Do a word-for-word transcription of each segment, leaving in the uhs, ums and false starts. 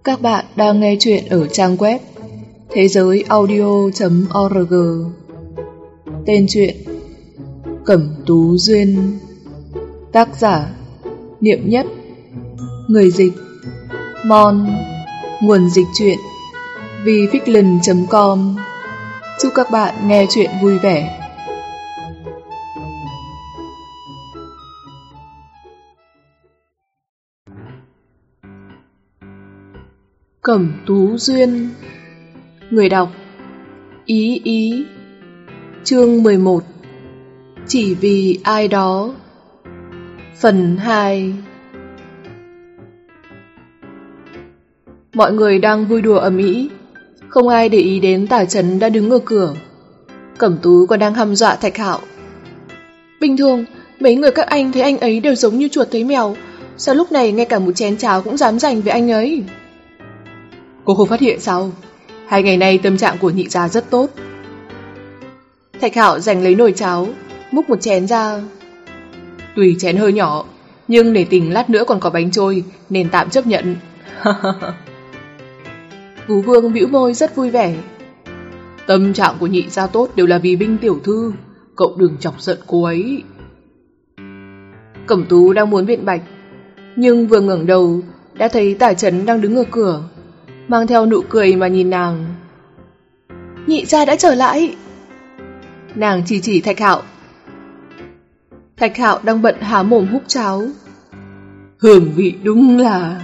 Các bạn đang nghe chuyện ở trang web thế giới audio chấm org. Tên truyện Cẩm Tú Duyên. Tác giả Niệm Nhất. Người dịch Mon. Nguồn dịch truyện vifiction chấm com. Chúc các bạn nghe chuyện vui vẻ. Cẩm Tú Duyên. Người đọc Ý Ý. Chương mười một. Chỉ vì ai đó. Phần hai. Mọi người đang vui đùa ầm ĩ, không ai để ý đến Tả Chấn đã đứng ở cửa. Cẩm Tú còn đang hăm dọa Thạch Hạo. Bình thường mấy người các anh thấy anh ấy đều giống như chuột thấy mèo, sao lúc này ngay cả một chén cháo cũng dám giành với anh ấy? Cô không phát hiện sao? Hai ngày nay tâm trạng của nhị gia rất tốt. Thạch Hạo giành lấy nồi cháo, múc một chén ra. Tuy chén hơi nhỏ, nhưng để tình lát nữa còn có bánh trôi nên tạm chấp nhận. Vũ Vương bĩu môi rất vui vẻ. Tâm trạng của nhị gia tốt đều là vì Binh tiểu thư, cậu đừng chọc giận cô ấy. Cẩm Tú đang muốn biện bạch, nhưng vừa ngẩng đầu đã thấy Tả Chấn đang đứng ở cửa, mang theo nụ cười mà nhìn nàng. Nhị gia đã trở lại. Nàng chỉ chỉ Thạch Hạo. Thạch Hạo đang bận há mồm húp cháo. Hương vị đúng là...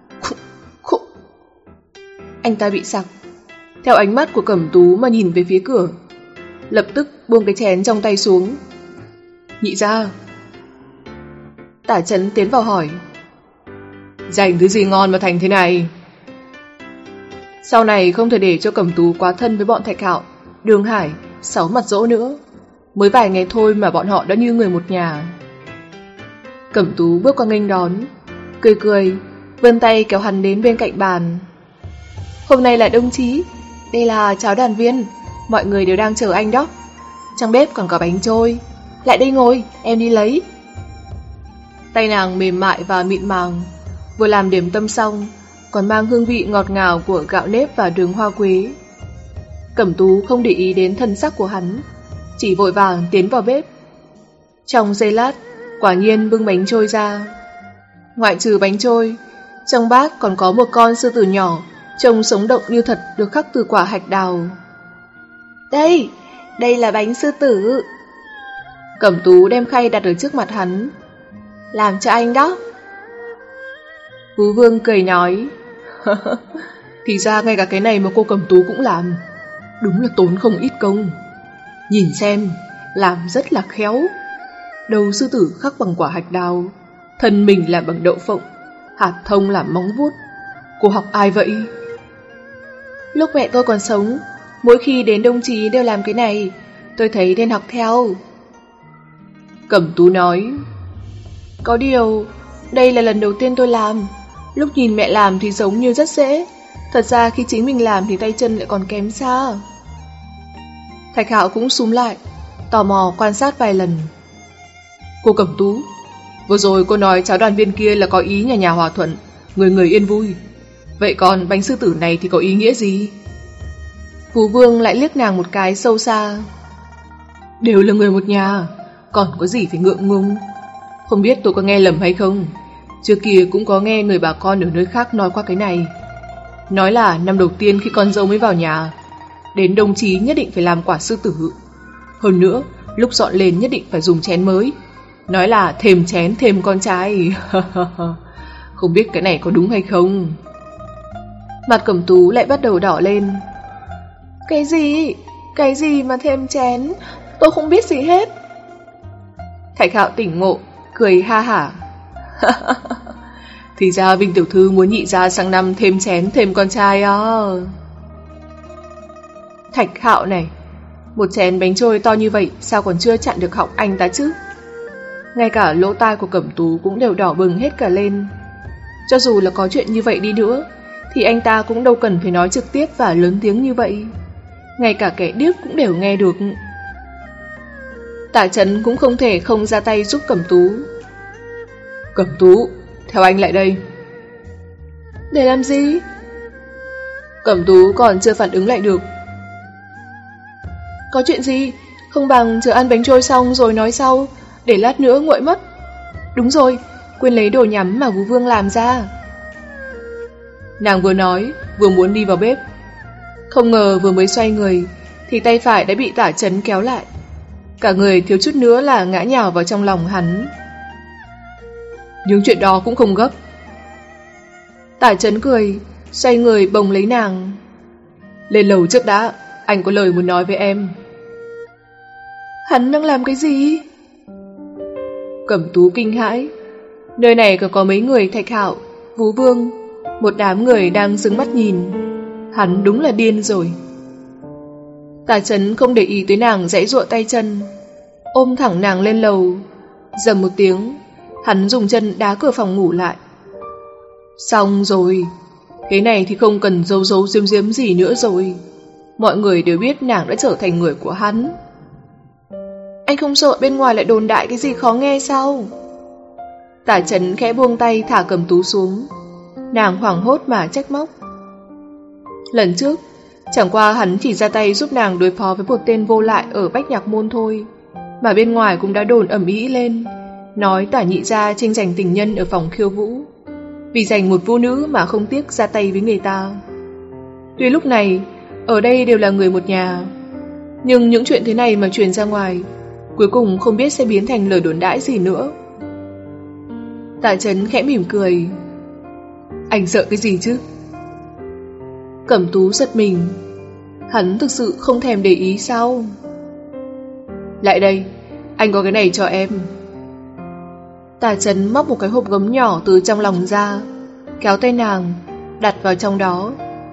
Anh ta bị sặc, theo ánh mắt của Cẩm Tú mà nhìn về phía cửa, lập tức buông cái chén trong tay xuống. Nhị gia. Tả Chấn tiến vào hỏi. Dành thứ gì ngon mà thành thế này? Sau này không thể để cho Cẩm Tú quá thân với bọn Thạch Hạo, Đường Hải, Sáu Mặt Dỗ nữa. Mới vài ngày thôi mà bọn họ đã như người một nhà. Cẩm Tú bước qua nghênh đón, cười cười, vươn tay kéo hắn đến bên cạnh bàn. Hôm nay là đồng chí, đây là cháo đoàn viên, mọi người đều đang chờ anh đó. Trong bếp còn có bánh trôi, lại đây ngồi, em đi lấy. Tay nàng mềm mại và mịn màng, vừa làm điểm tâm xong, còn mang hương vị ngọt ngào của gạo nếp và đường hoa quế. Cẩm Tú không để ý đến thân sắc của hắn, chỉ vội vàng tiến vào bếp. Trong giây lát, quả nhiên bưng bánh trôi ra. Ngoại trừ bánh trôi, trong bát còn có một con sư tử nhỏ, trông sống động như thật, được khắc từ quả hạch đào. Đây, đây là bánh sư tử. Cẩm Tú đem khay đặt ở trước mặt hắn. Làm cho anh đó. Vũ Vương cười nói. Thì ra ngay cả cái này mà cô Cẩm Tú cũng làm. Đúng là tốn không ít công. Nhìn xem, làm rất là khéo. Đầu sư tử khắc bằng quả hạch đào, thân mình làm bằng đậu phộng, hạt thông làm móng vuốt. Cô học ai vậy? Lúc mẹ tôi còn sống, mỗi khi đến đồng chí đều làm cái này, tôi thấy nên học theo. Cẩm Tú nói. Có điều, đây là lần đầu tiên tôi làm. Lúc nhìn mẹ làm thì giống như rất dễ, thật ra khi chính mình làm thì tay chân lại còn kém xa. Thạch Hạo cũng súm lại, tò mò quan sát vài lần. Cô Cẩm Tú, vừa rồi cô nói cháo đoàn viên kia là có ý nhà nhà hòa thuận, người người yên vui. Vậy còn bánh sư tử này thì có ý nghĩa gì? Vũ Vương lại liếc nàng một cái sâu xa. Đều là người một nhà, còn có gì phải ngượng ngùng. Không biết tôi có nghe lầm hay không, trước kia cũng có nghe người bà con ở nơi khác nói qua cái này. Nói là năm đầu tiên khi con dâu mới vào nhà, đến đồng chí nhất định phải làm quả sư tử. Hơn nữa, lúc dọn lên nhất định phải dùng chén mới. Nói là thêm chén thêm con trai. Không biết cái này có đúng hay không? Mặt Cẩm Tú lại bắt đầu đỏ lên. Cái gì? Cái gì mà thêm chén? Tôi không biết gì hết. Thạch Hạo tỉnh ngộ, cười ha hả. Thì ra Vinh tiểu thư muốn nhị gia sang năm thêm chén thêm con trai à? Thạch Hạo này, một chén bánh trôi to như vậy sao còn chưa chặn được họng anh ta chứ? Ngay cả lỗ tai của Cẩm Tú cũng đều đỏ bừng hết cả lên. Cho dù là có chuyện như vậy đi nữa, thì anh ta cũng đâu cần phải nói trực tiếp và lớn tiếng như vậy. Ngay cả kẻ điếc cũng đều nghe được. Tả Chấn cũng không thể không ra tay giúp Cẩm Tú. Cẩm Tú, theo anh lại đây. Để làm gì? Cẩm Tú còn chưa phản ứng lại được. Có chuyện gì? Không bằng chờ ăn bánh trôi xong rồi nói sau, để lát nữa nguội mất. Đúng rồi, quên lấy đồ nhắm mà Vũ Vương làm ra. Nàng vừa nói, vừa muốn đi vào bếp. Không ngờ vừa mới xoay người, thì tay phải đã bị Tả Chấn kéo lại. Cả người thiếu chút nữa là ngã nhào vào trong lòng hắn. Nhưng chuyện đó cũng không gấp. Tả Chấn cười, xoay người bồng lấy nàng. Lên lầu trước đã, anh có lời muốn nói với em. Hắn đang làm cái gì? Cẩm Tú kinh hãi. Nơi này còn có mấy người Thạch Hạo, Vũ Vương, một đám người đang dừng mắt nhìn. Hắn đúng là điên rồi. Tả Chấn không để ý tới nàng giãy giụa tay chân, ôm thẳng nàng lên lầu. Dầm một tiếng, hắn dùng chân đá cửa phòng ngủ lại. Xong rồi, thế này thì không cần giấu giấu giếm giếm gì nữa rồi. Mọi người đều biết nàng đã trở thành người của hắn. Anh không sợ bên ngoài lại đồn đại cái gì khó nghe sao? Tả Chấn khẽ buông tay thả Cẩm Tú xuống. Nàng hoảng hốt mà trách móc. Lần trước, chẳng qua hắn chỉ ra tay giúp nàng đối phó với một tên vô lại ở Bách Nhạc Môn thôi, mà bên ngoài cũng đã đồn ầm ĩ lên, nói Tả nhị gia tranh giành tình nhân ở phòng khiêu vũ, vì giành một vũ nữ mà không tiếc ra tay với người ta. Tuy lúc này, ở đây đều là người một nhà, nhưng những chuyện thế này mà truyền ra ngoài, cuối cùng không biết sẽ biến thành lời đồn đãi gì nữa. Tả Chấn khẽ mỉm cười. Anh sợ cái gì chứ? Cẩm Tú giật mình. Hắn thực sự không thèm để ý sao? Lại đây, anh có cái này cho em. Tả Chấn móc một cái hộp gấm nhỏ từ trong lòng ra, kéo tay nàng, đặt vào trong đó.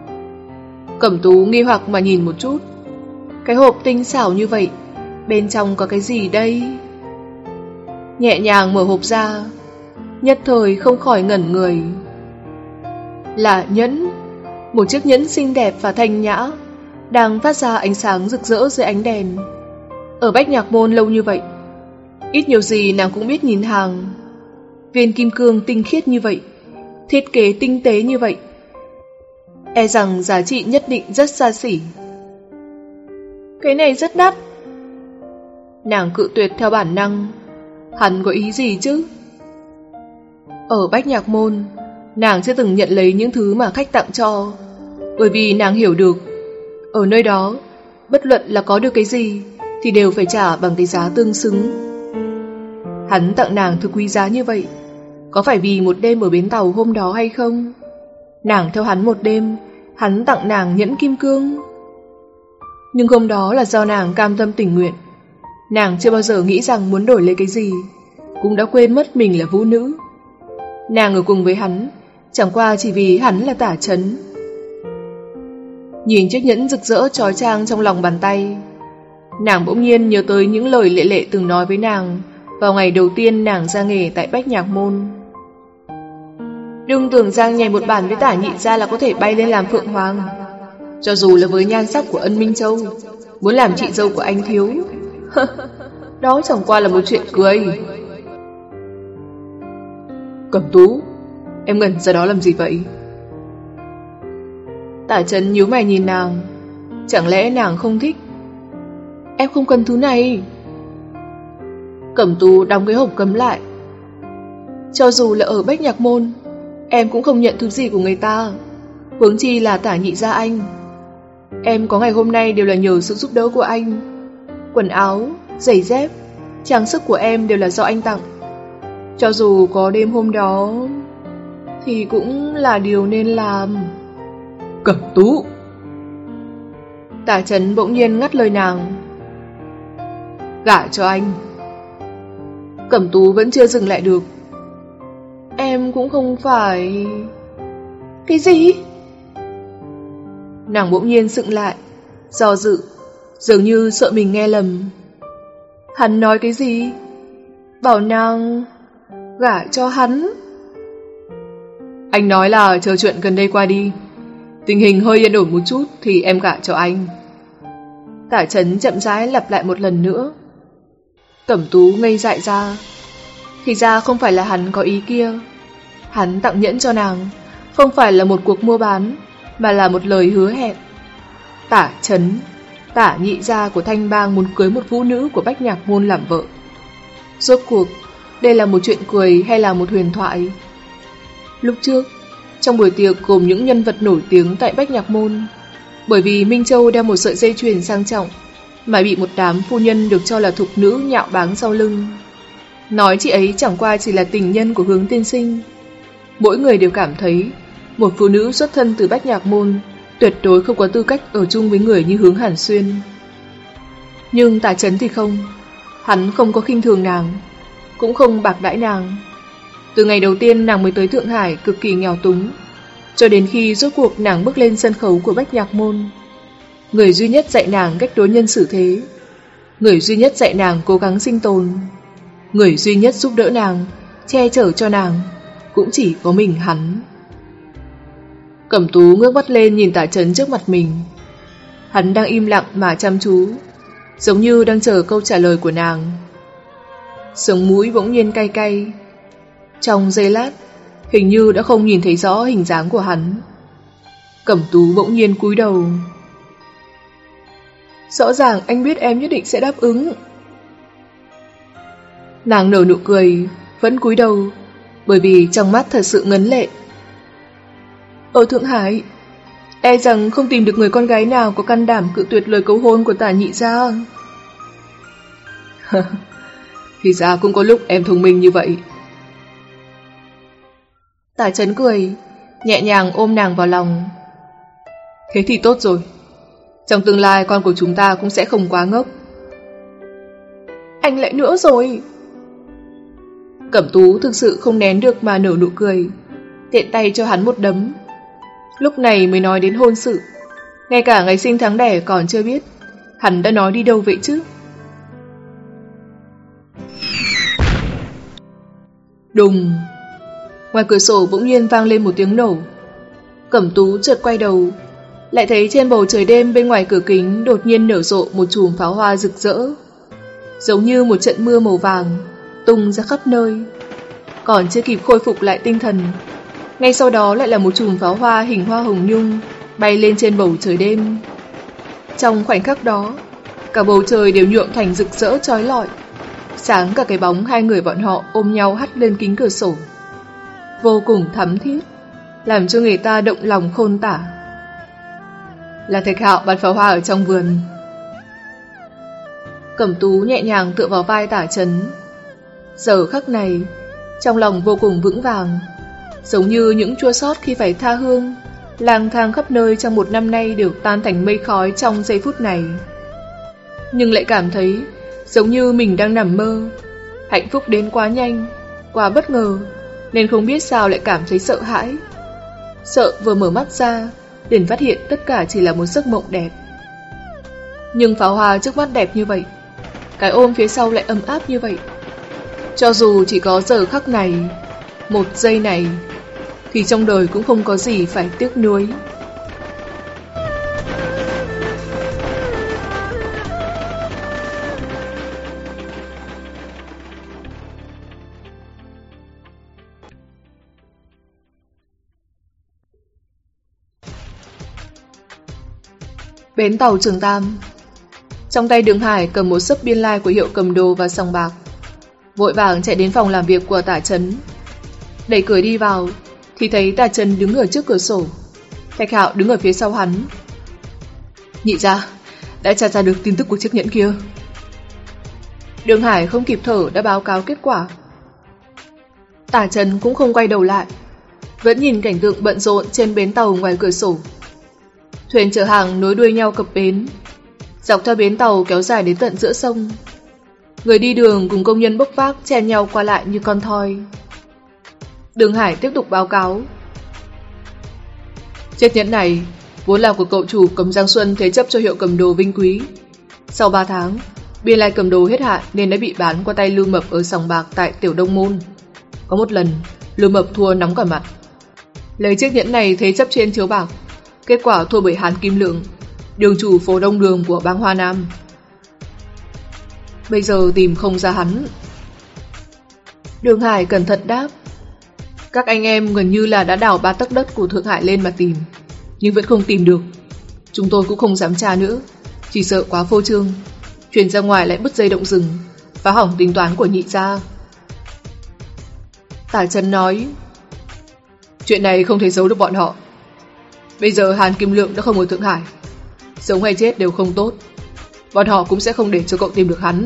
Cẩm Tú nghi hoặc mà nhìn một chút. Cái hộp tinh xảo như vậy, bên trong có cái gì đây? Nhẹ nhàng mở hộp ra, nhất thời không khỏi ngẩn người. Là nhẫn, một chiếc nhẫn xinh đẹp và thanh nhã, đang phát ra ánh sáng rực rỡ dưới ánh đèn. Ở Bách Nhạc Môn lâu như vậy, ít nhiều gì nàng cũng biết nhìn hàng. Viên kim cương tinh khiết như vậy, thiết kế tinh tế như vậy, e rằng giá trị nhất định rất xa xỉ. Cái này rất đắt. Nàng cự tuyệt theo bản năng. Hắn có ý gì chứ? Ở Bách Nhạc Môn, nàng chưa từng nhận lấy những thứ mà khách tặng cho, bởi vì nàng hiểu được, ở nơi đó, bất luận là có được cái gì thì đều phải trả bằng cái giá tương xứng. Hắn tặng nàng thứ quý giá như vậy, có phải vì một đêm ở bến tàu hôm đó hay không? Nàng theo hắn một đêm, hắn tặng nàng nhẫn kim cương. Nhưng hôm đó là do nàng cam tâm tình nguyện. Nàng chưa bao giờ nghĩ rằng muốn đổi lấy cái gì, cũng đã quên mất mình là vũ nữ. Nàng ở cùng với hắn chẳng qua chỉ vì hắn là Tả Chấn. Nhìn chiếc nhẫn rực rỡ chói chang trong lòng bàn tay, nàng bỗng nhiên nhớ tới những lời Lệ Lệ từng nói với nàng vào ngày đầu tiên nàng ra nghề tại Bách Nhạc Môn. Đừng tưởng rằng nhảy một bản với Tả nhị gia là có thể bay lên làm Phượng Hoàng. Cho dù là với nhan sắc của Ân Minh Châu, muốn làm chị dâu của anh thiếu, đó chẳng qua là một chuyện cười. Cẩm Tú, em ngẩn ra đó làm gì vậy? Tả Chấn nhíu mày nhìn nàng. Chẳng lẽ nàng không thích? Em không cần thứ này. Cẩm Tú đóng cái hộp cấm lại. Cho dù là ở Bách Nhạc Môn, em cũng không nhận thứ gì của người ta, huống chi là Tả nhị gia anh. Em có ngày hôm nay đều là nhờ sự giúp đỡ của anh. Quần áo, giày dép, trang sức của em đều là do anh tặng. Cho dù có đêm hôm đó thì cũng là điều nên làm. Cẩm Tú! Tả Chấn bỗng nhiên ngắt lời nàng. Gả cho anh. Cẩm Tú vẫn chưa dừng lại được. Em cũng không phải... Cái gì? Nàng bỗng nhiên sững lại, do dự, dường như sợ mình nghe lầm. Hắn nói cái gì? Bảo nàng gả cho hắn. Anh nói là chờ chuyện gần đây qua đi, tình hình hơi yên ổn một chút thì em gả cho anh. Tả Chấn chậm rãi lặp lại một lần nữa. Cẩm Tú ngây dại ra. Thì ra không phải là hắn có ý kia. Hắn tặng nhẫn cho nàng không phải là một cuộc mua bán, mà là một lời hứa hẹn. Tả Chấn, tả nhị gia của Thanh Bang muốn cưới một vũ nữ của Bách Nhạc Môn làm vợ. Rốt cuộc, đây là một chuyện cười hay là một huyền thoại? Lúc trước, trong buổi tiệc gồm những nhân vật nổi tiếng tại Bách Nhạc Môn, bởi vì Minh Châu đeo một sợi dây chuyền sang trọng mà bị một đám phu nhân được cho là thục nữ nhạo báng sau lưng, nói chị ấy chẳng qua chỉ là tình nhân của Hướng tiên sinh. Mỗi người đều cảm thấy một phụ nữ xuất thân từ Bách Nhạc Môn tuyệt đối không có tư cách ở chung với người như Hướng Hàn Xuyên. Nhưng Tả Chấn thì không. Hắn không có khinh thường nàng, cũng không bạc đãi nàng. Từ ngày đầu tiên nàng mới tới Thượng Hải cực kỳ nghèo túng, cho đến khi rốt cuộc nàng bước lên sân khấu của Bách Nhạc Môn. Người duy nhất dạy nàng cách đối nhân xử thế, người duy nhất dạy nàng cố gắng sinh tồn, người duy nhất giúp đỡ nàng, che chở cho nàng, cũng chỉ có mình hắn. Cẩm Tú ngước mắt lên nhìn Tả Chấn trước mặt mình. Hắn đang im lặng mà chăm chú, giống như đang chờ câu trả lời của nàng. Sống mũi bỗng nhiên cay cay. Trong giây lát, hình như đã không nhìn thấy rõ hình dáng của hắn. Cẩm Tú bỗng nhiên cúi đầu. Rõ ràng anh biết em nhất định sẽ đáp ứng. Nàng nở nụ cười, vẫn cúi đầu, bởi vì trong mắt thật sự ngấn lệ. Ở Thượng Hải, e rằng không tìm được người con gái nào có can đảm cự tuyệt lời cầu hôn của Tả nhị gia. Thì ra cũng có lúc em thông minh như vậy. Tả Chấn cười, nhẹ nhàng ôm nàng vào lòng. Thế thì tốt rồi. Trong tương lai con của chúng ta cũng sẽ không quá ngốc. Anh lại nữa rồi. Cẩm Tú thực sự không nén được mà nở nụ cười, tiện tay cho hắn một đấm. Lúc này mới nói đến hôn sự, ngay cả ngày sinh tháng đẻ còn chưa biết, hắn đã nói đi đâu vậy chứ? Đùng! Ngoài cửa sổ bỗng nhiên vang lên một tiếng nổ. Cẩm Tú chợt quay đầu, lại thấy trên bầu trời đêm bên ngoài cửa kính đột nhiên nở rộ một chùm pháo hoa rực rỡ, giống như một trận mưa màu vàng tung ra khắp nơi. Còn chưa kịp khôi phục lại tinh thần, ngay sau đó lại là một chùm pháo hoa hình hoa hồng nhung bay lên trên bầu trời đêm. Trong khoảnh khắc đó, cả bầu trời đều nhuộm thành rực rỡ chói lọi, sáng cả cái bóng hai người bọn họ ôm nhau hắt lên kính cửa sổ, vô cùng thắm thiết, làm cho người ta động lòng khôn tả. Là Thạch Hạo bắn pháo hoa ở trong vườn. Cẩm Tú nhẹ nhàng tựa vào vai Tả Chấn. Giờ khắc này, trong lòng vô cùng vững vàng, giống như những chua xót khi phải tha hương, lang thang khắp nơi trong một năm nay đều tan thành mây khói trong giây phút này. Nhưng lại cảm thấy giống như mình đang nằm mơ, hạnh phúc đến quá nhanh, quá bất ngờ, nên không biết sao lại cảm thấy sợ hãi. Sợ vừa mở mắt ra, liền phát hiện tất cả chỉ là một giấc mộng đẹp. Nhưng pháo hoa trước mắt đẹp như vậy, cái ôm phía sau lại ấm áp như vậy. Cho dù chỉ có giờ khắc này, một giây này, thì trong đời cũng không có gì phải tiếc nuối. Bến tàu Trường Tam. Trong tay Đường Hải cầm một xấp biên lai của hiệu cầm đồ và sòng bạc, vội vàng chạy đến phòng làm việc của Tả Chấn. Đẩy cửa đi vào thì thấy Tả Chấn đứng ở trước cửa sổ, Thạch Hạo đứng ở phía sau hắn. Nhị gia, đã tra ra được tin tức của chiếc nhẫn kia. Đường Hải không kịp thở đã báo cáo kết quả. Tả Chấn cũng không quay đầu lại, vẫn nhìn cảnh tượng bận rộn trên bến tàu ngoài cửa sổ. Thuyền chở hàng nối đuôi nhau cập bến, dọc theo bến tàu kéo dài đến tận giữa sông. Người đi đường cùng công nhân bốc vác chen nhau qua lại như con thoi. Đường Hải tiếp tục báo cáo. Chiếc nhẫn này vốn là của cậu chủ Cẩm Giang Xuân thế chấp cho hiệu cầm đồ Vinh Quý. Sau ba tháng, biên lai cầm đồ hết hạn nên đã bị bán qua tay Lưu Mập ở sòng bạc tại Tiểu Đông Môn. Có một lần, Lưu Mập thua nóng cả mặt, lấy chiếc nhẫn này thế chấp trên chiếu bạc, kết quả thua bởi Hàn Kim Lượng, đường chủ phố Đông Đường của bang Hoa Nam. Bây giờ tìm không ra hắn. Đường Hải cẩn thận đáp. Các anh em gần như là đã đào ba tấc đất của Thượng Hải lên mà tìm, nhưng vẫn không tìm được. Chúng tôi cũng không dám tra nữa, chỉ sợ quá phô trương, truyền ra ngoài lại bứt dây động rừng, phá hỏng tính toán của Nhị gia. Tả Trấn nói, chuyện này không thể giấu được bọn họ. Bây giờ Hàn Kim Lượng đã không ở Thượng Hải, sống hay chết đều không tốt. Bọn họ cũng sẽ không để cho cậu tìm được hắn.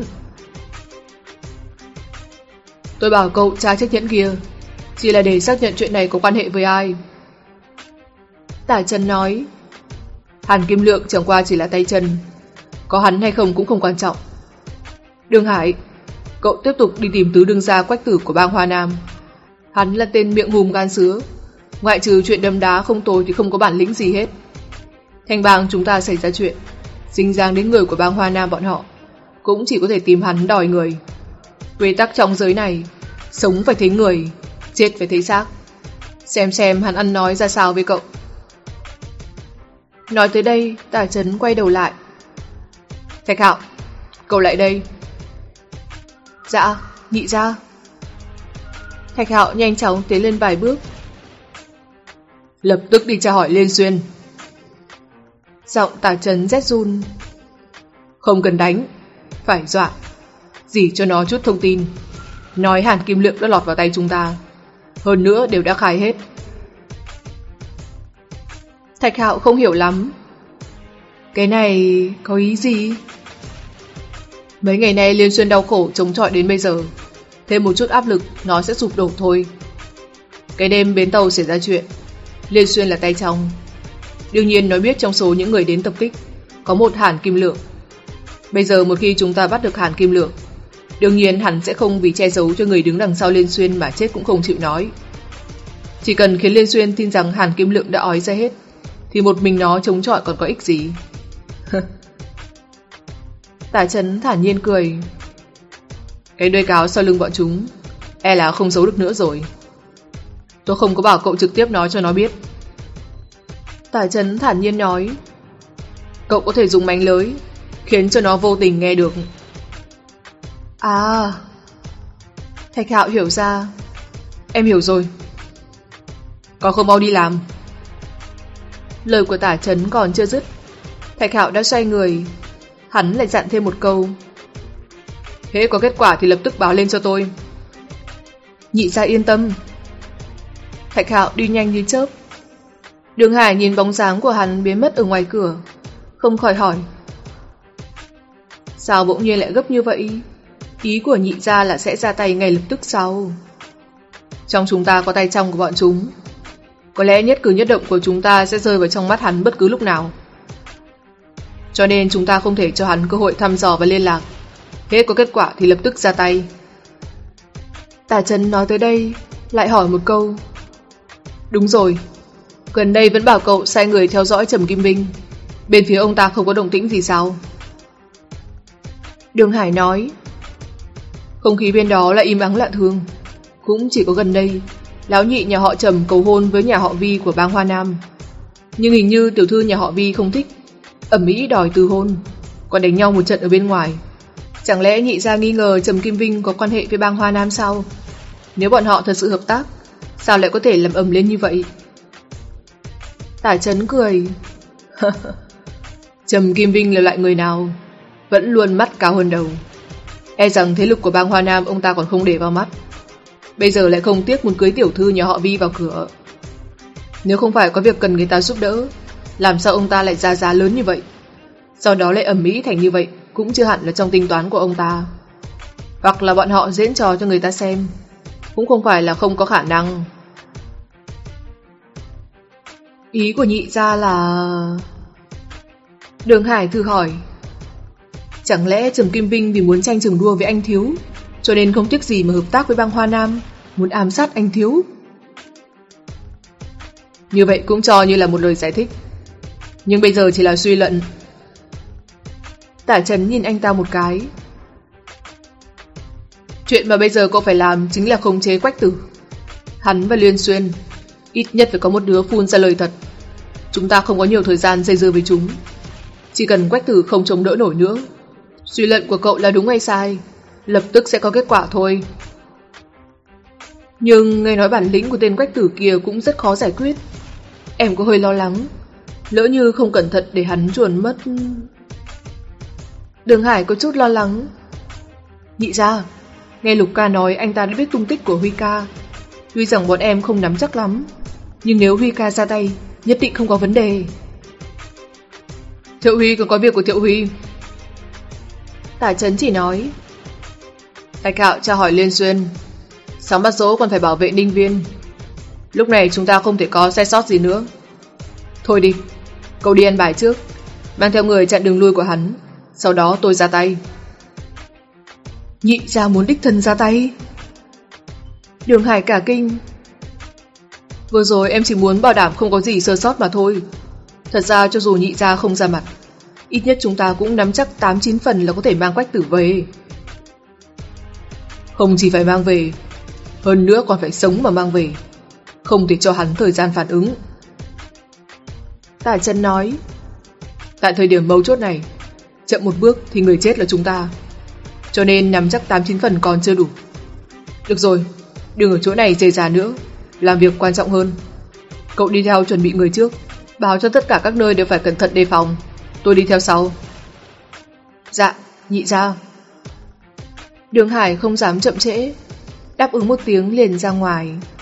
Tôi bảo cậu tra chiếc nhẫn kia chỉ là để xác nhận chuyện này có quan hệ với ai. Tả Trấn nói, Hàn Kim Lượng chẳng qua chỉ là tay chân, có hắn hay không cũng không quan trọng. Đường Hải, cậu tiếp tục đi tìm tứ đương gia Quách Tử của bang Hoa Nam. Hắn là tên miệng hùm gan sứa, ngoại trừ chuyện đâm đá không tồi thì không có bản lĩnh gì hết. Thành bang chúng ta xảy ra chuyện, dính dáng đến người của bang Hoa Nam bọn họ, cũng chỉ có thể tìm hắn đòi người. Quy tắc trong giới này, sống phải thấy người, chết phải thấy xác. Xem xem hắn ăn nói ra sao với cậu. Nói tới đây, Tả Trấn quay đầu lại. Thạch Hạo, cậu lại đây. Dạ, Nhị gia. Thạch Hạo nhanh chóng tiến lên vài bước. Lập tức đi tra hỏi Liên Xuyên. Giọng Tả Trấn rét run. Không cần đánh, phải dọa, dỉ cho nó chút thông tin, nói Hàn Kim Lượng đã lọt vào tay chúng ta, hơn nữa đều đã khai hết. Thạch Hạo không hiểu lắm. Cái này có ý gì? Mấy ngày nay Liên Xuyên đau khổ chống chọi đến bây giờ, thêm một chút áp lực nó sẽ sụp đổ thôi. Cái đêm bến tàu xảy ra chuyện, Liên Xuyên là tay trong. Đương nhiên nó biết trong số những người đến tập kích có một Hàn Kim Lượng. Bây giờ một khi chúng ta bắt được Hàn Kim Lượng, đương nhiên hắn sẽ không vì che giấu cho người đứng đằng sau Liên Xuyên mà chết cũng không chịu nói. Chỉ cần khiến Liên Xuyên tin rằng Hàn Kim Lượng đã ói ra hết, thì một mình nó chống chọi còn có ích gì. Tả Trấn thản nhiên cười. Cái đuôi cáo sau lưng bọn chúng e là không giấu được nữa rồi. Tôi không có bảo cậu trực tiếp nói cho nó biết. Tả Trấn thản nhiên nói, cậu có thể dùng mánh lưới khiến cho nó vô tình nghe được. À, Thạch Hạo hiểu ra. Em hiểu rồi. Còn không mau đi làm. Lời của Tả Trấn còn chưa dứt, Thạch Hạo đã xoay người. Hắn lại dặn thêm một câu, hễ có kết quả thì lập tức báo lên cho tôi. Nhị gia yên tâm. Thạch Hạo đi nhanh như chớp. Đường Hải nhìn bóng dáng của hắn biến mất ở ngoài cửa, không khỏi hỏi, sao bỗng nhiên lại gấp như vậy? Ý của Nhị gia là sẽ ra tay ngay lập tức sao? Trong chúng ta có tay trong của bọn chúng, có lẽ nhất cử nhất động của chúng ta sẽ rơi vào trong mắt hắn bất cứ lúc nào. Cho nên chúng ta không thể cho hắn cơ hội thăm dò và liên lạc. Hết có kết quả thì lập tức ra tay. Tả Trấn nói tới đây lại hỏi một câu, đúng rồi, gần đây vẫn bảo cậu sai người theo dõi Trầm Kim Vinh, bên phía ông ta không có động tĩnh gì sao? Đường Hải nói, không khí bên đó là im ắng lạ thường. Cũng chỉ có gần đây lão nhị nhà họ Trầm cầu hôn với nhà họ Vi của bang Hoa Nam, nhưng hình như tiểu thư nhà họ Vi không thích, ầm ĩ đòi từ hôn, còn đánh nhau một trận ở bên ngoài. Chẳng lẽ Nhị gia nghi ngờ Trầm Kim Vinh có quan hệ với bang Hoa Nam sao? Nếu bọn họ thật sự hợp tác, sao lại có thể làm ầm lên như vậy? Tả Trấn cười. Trầm Kim Vinh là loại người nào vẫn luôn mắt cao hơn đầu. E rằng thế lực của bang Hoa Nam ông ta còn không để vào mắt, bây giờ lại không tiếc muốn cưới tiểu thư nhà họ Vi vào cửa. Nếu không phải có việc cần người ta giúp đỡ, làm sao ông ta lại ra giá lớn như vậy? Sau đó lại ầm ĩ thành như vậy cũng chưa hẳn là trong tính toán của ông ta. Hoặc là bọn họ diễn trò cho người ta xem, cũng không phải là không có khả năng. Ý của Nhị gia là... Đường Hải thử hỏi, chẳng lẽ Trầm Kim Vinh vì muốn tranh trường đua với anh Thiếu, cho nên không tiếc gì mà hợp tác với bang Hoa Nam, muốn ám sát anh Thiếu? Như vậy cũng cho như là một lời giải thích, nhưng bây giờ chỉ là suy luận. Tả Trấn nhìn anh ta một cái. Chuyện mà bây giờ cậu phải làm chính là khống chế Quách Tử. Hắn và Liên Xuyên ít nhất phải có một đứa phun ra lời thật. Chúng ta không có nhiều thời gian dây dưa với chúng. Chỉ cần Quách Tử không chống đỡ nổi nữa, suy luận của cậu là đúng hay sai, lập tức sẽ có kết quả thôi. Nhưng nghe nói bản lĩnh của tên Quách Tử kia cũng rất khó giải quyết. Em có hơi lo lắng, Lỡ như không cẩn thận để hắn chuồn mất. Đường Hải có chút lo lắng. Nhị gia, nghe Lục ca nói anh ta đã biết tung tích của Huy ca. Tuy rằng bọn em không nắm chắc lắm, nhưng nếu Huy ca ra tay, nhất định không có vấn đề. Thiệu Huy còn có việc của Thiệu Huy. Tả Chấn chỉ nói. Thạch Hạo tra hỏi Liên Xuyên, Sáng Bát Dỗ còn phải bảo vệ Ninh Viên. Lúc này chúng ta không thể có sai sót gì nữa. Thôi đi, cậu đi ăn bài trước, mang theo người chặn đường lui của hắn, sau đó tôi ra tay. Nhị gia muốn đích thân ra tay? Đường Hải cả kinh. Vừa rồi em chỉ muốn bảo đảm không có gì sơ sót mà thôi. Thật ra cho dù nhị gia không ra mặt, ít nhất chúng ta cũng nắm chắc tám chín phần là có thể mang Quách Tử về. Không chỉ phải mang về, hơn nữa còn phải sống mà mang về, không thể cho hắn thời gian phản ứng. Tả Chân nói. Tại thời điểm mấu chốt này, chậm một bước thì người chết là chúng ta, cho nên nắm chắc tám chín phần còn chưa đủ. Được rồi, đừng ở chỗ này dề dà nữa, làm việc quan trọng hơn. Cậu đi theo chuẩn bị người trước, báo cho tất cả các nơi đều phải cẩn thận đề phòng. Tôi đi theo sau. Dạ, nhị gia. Đường Hải không dám chậm trễ, đáp ứng một tiếng liền ra ngoài.